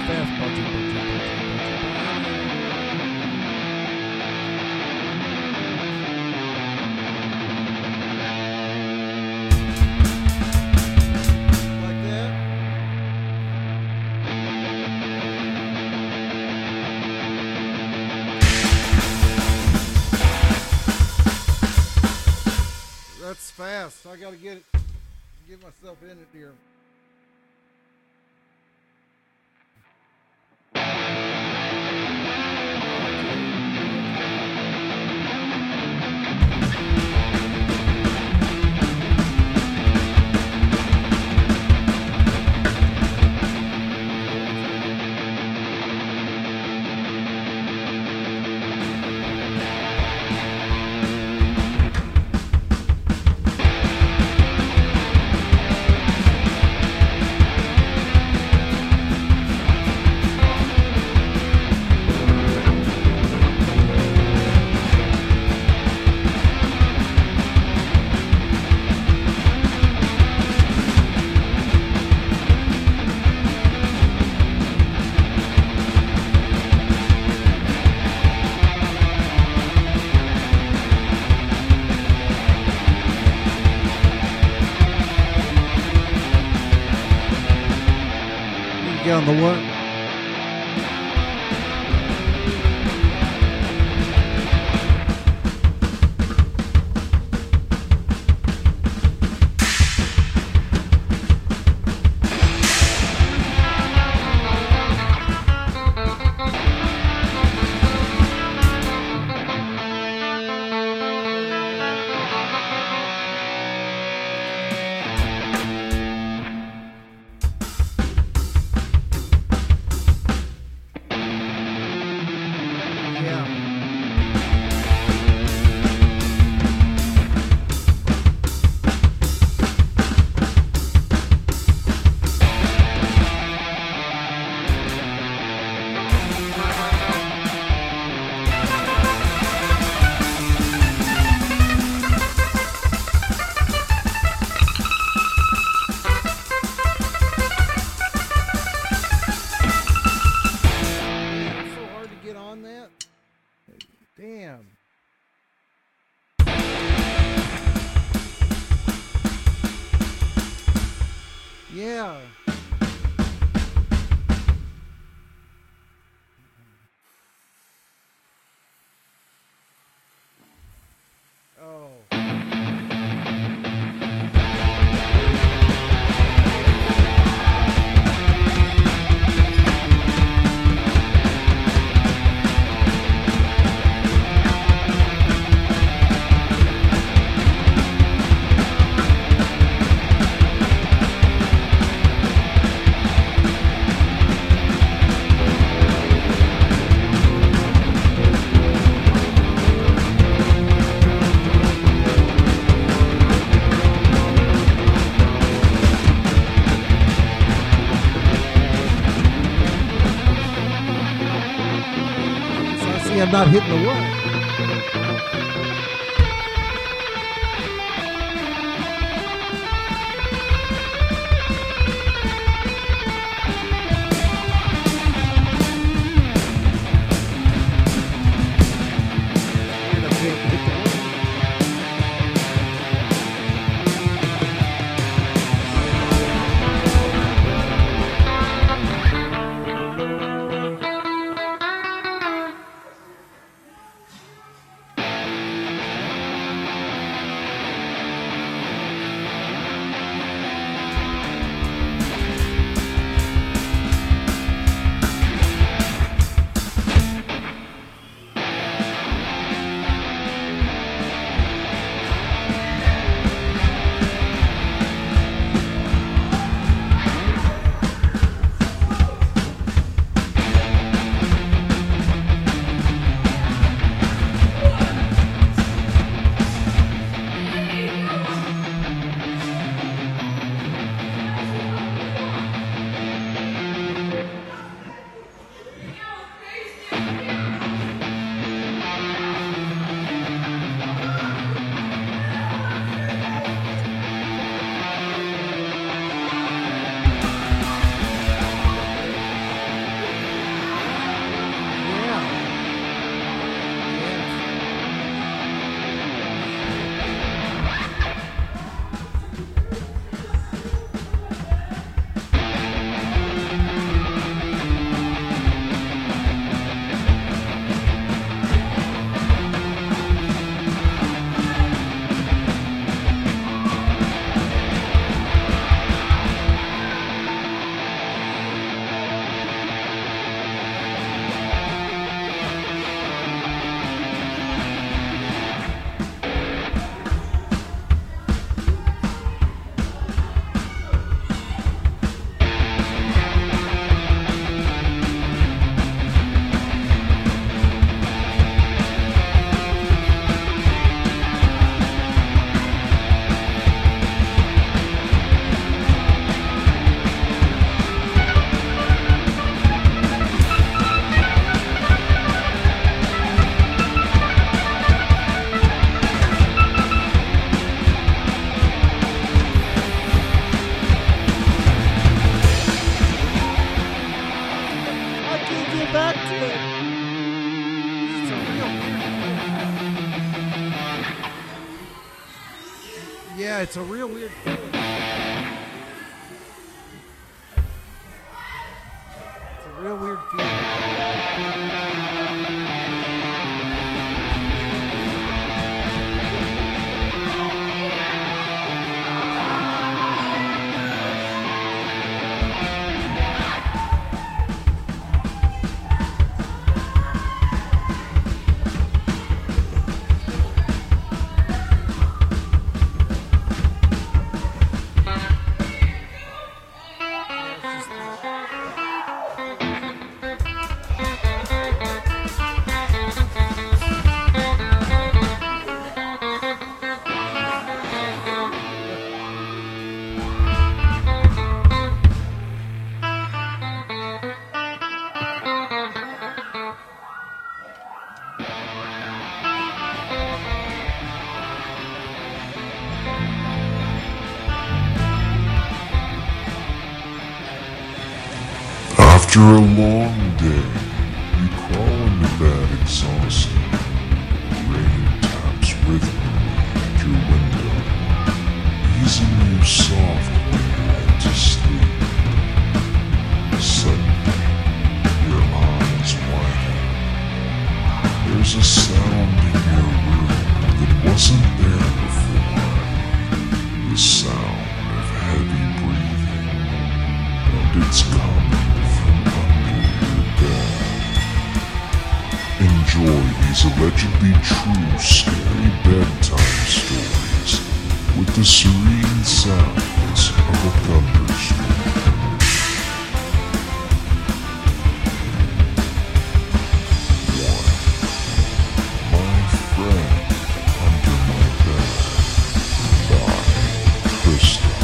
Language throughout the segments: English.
fastball. Like that. That's fast. I gotta get myself in it here. Get on the one. Damn. Yeah. Oh. I'm not hitting the wood. back to it. It's a real weird feeling. Yeah, it's a real weird feeling. It's a real weird feeling. After a long day, you crawl into bed exhausted. Rain taps rhythmically at your window, easing you softly into sleep. Suddenly, your eyes widen. There's a sound in your room that wasn't there before. The sound of heavy breathing, and it's coming. Enjoy these allegedly true scary bedtime stories with the serene sounds of a thunderstorm. My Friend Under My Bed by Krista.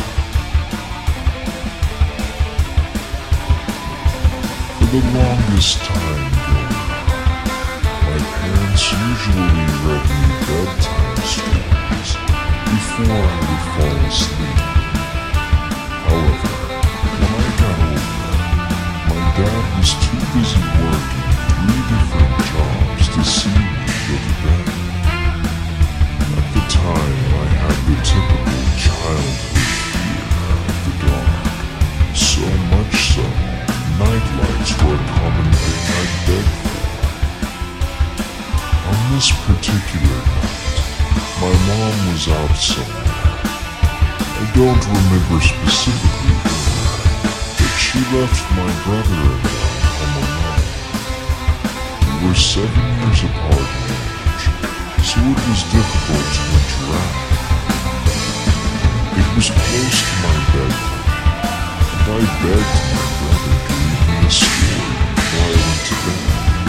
For the longest time, my parents usually read me bedtime stories before I would fall asleep. However, when I got older, my dad was too busy working 3 different jobs to see me go to bed. At the time, I had the typical childhood fear of the dark, so much so, nightlights were a common thing I begged for. On this particular night, my mom was out somewhere. I don't remember specifically where, but she left my brother and I home alone. We were 7 years apart in age, so it was difficult to interact. It was close to my bedtime, and I begged my brother to read me a story before I went to bed.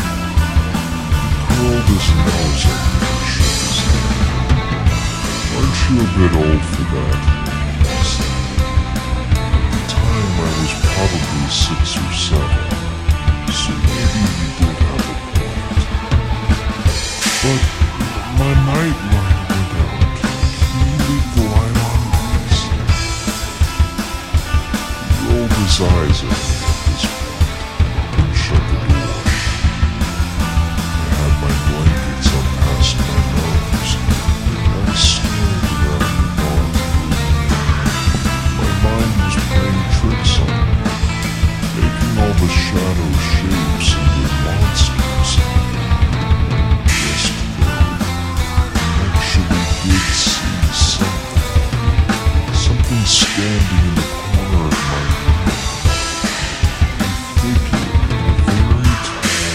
Rolled his nose at me and shook his head. Aren't you a bit old for that? He said. At the time I was probably 6 or 7, so maybe he did have a point. But my nightlight went out. Can you leave the light on, please? He rolled his eyes at me at this point and shut the door. My blankets up past my nose, and I stared around the dark room. My mind was playing tricks on me, making all the shadow shapes into monsters. Just then, I actually did see something standing in the corner of my room. A figure in a very tall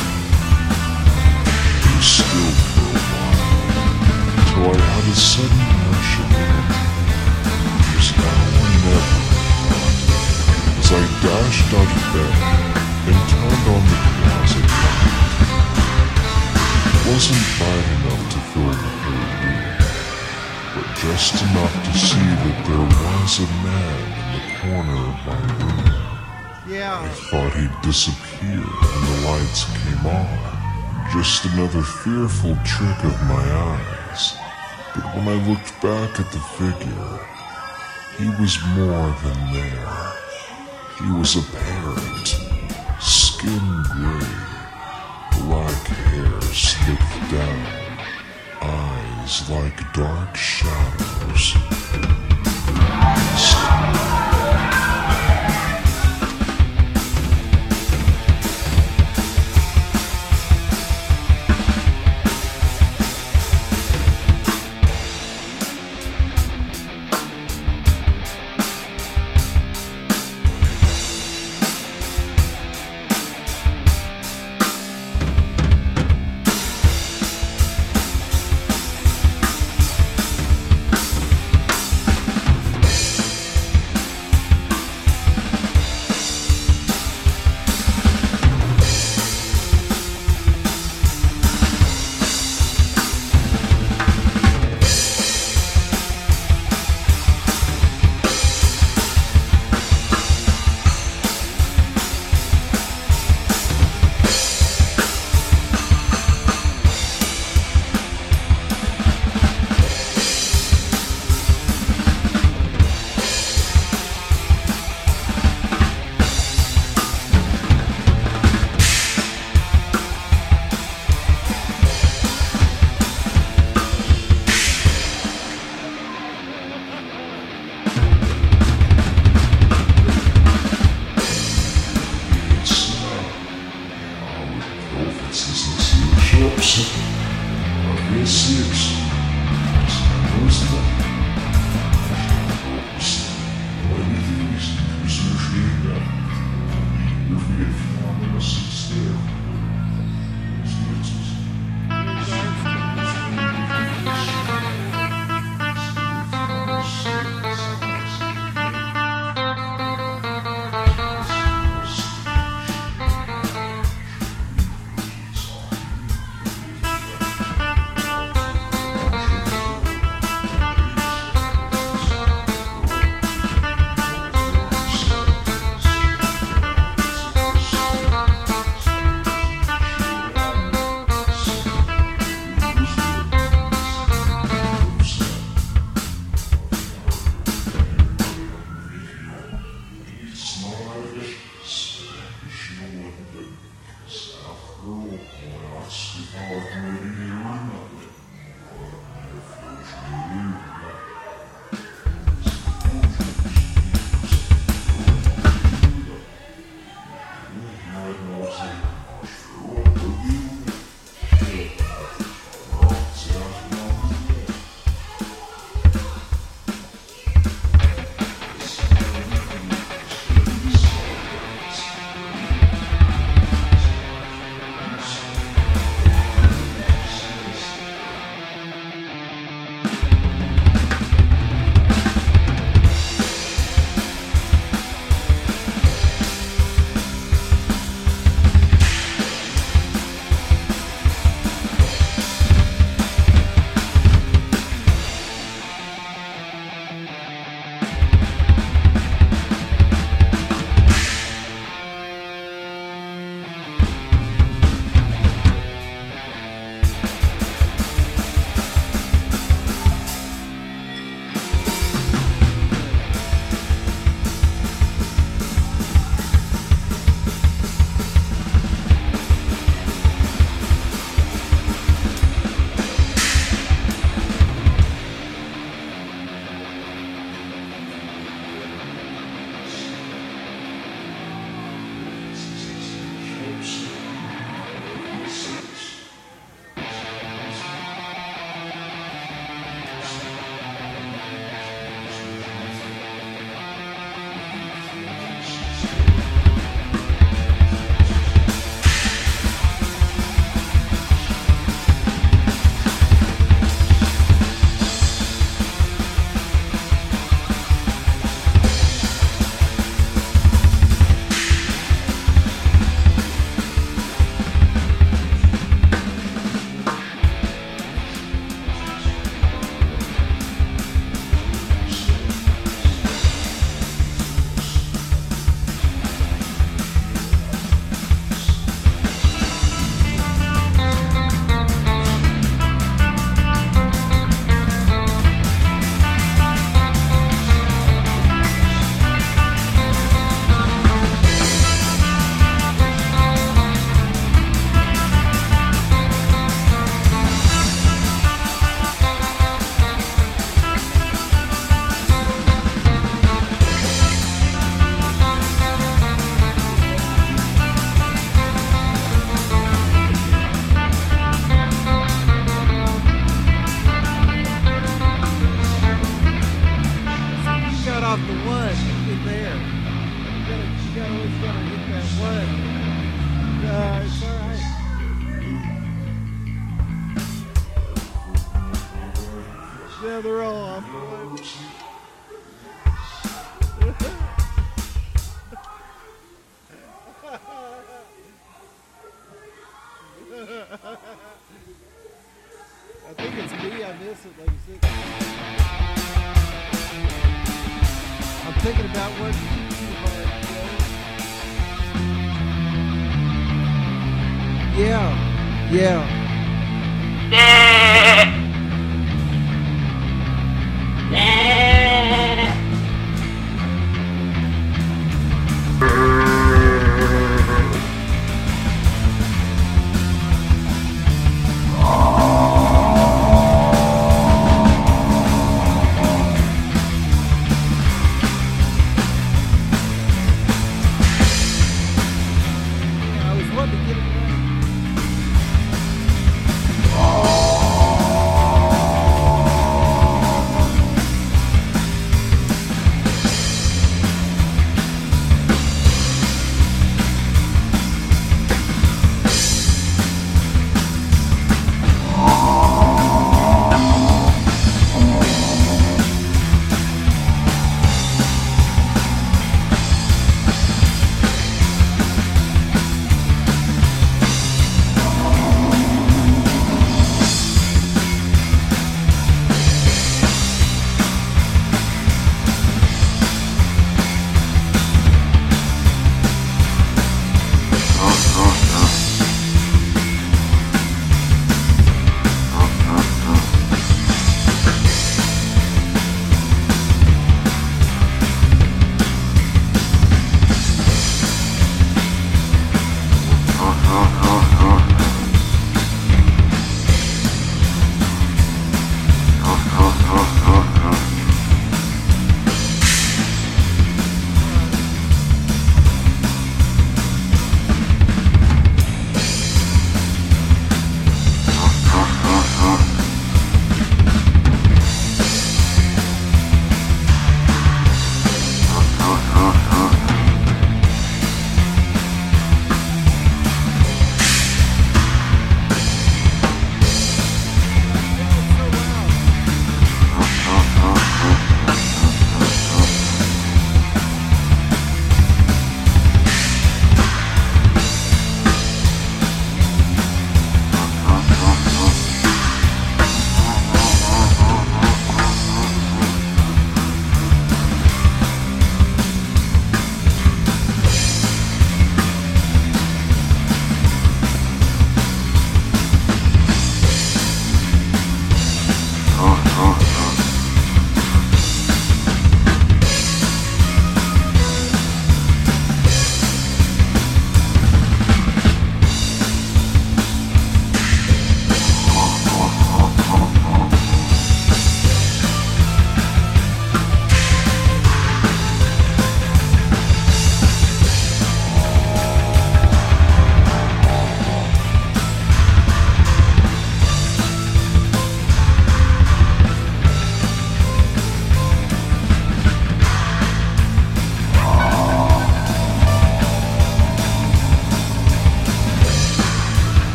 still for a while, till I had a sudden rush of energy. It was now or never, I thought, as I dashed out of bed and turned on the closet light. It wasn't bright enough to fill the whole room, but just enough to see that there was a man in the corner of my room. Yeah. I thought he'd disappear when the lights came on. Just another fearful trick of my eyes. But when I looked back at the figure, he was more than there. He was apparent, skin gray, black hair slicked down, eyes like dark shadows. Yeah, they're all off. I think it's me. I miss it. Like you said. I'm thinking about what you. Yeah. Yeah.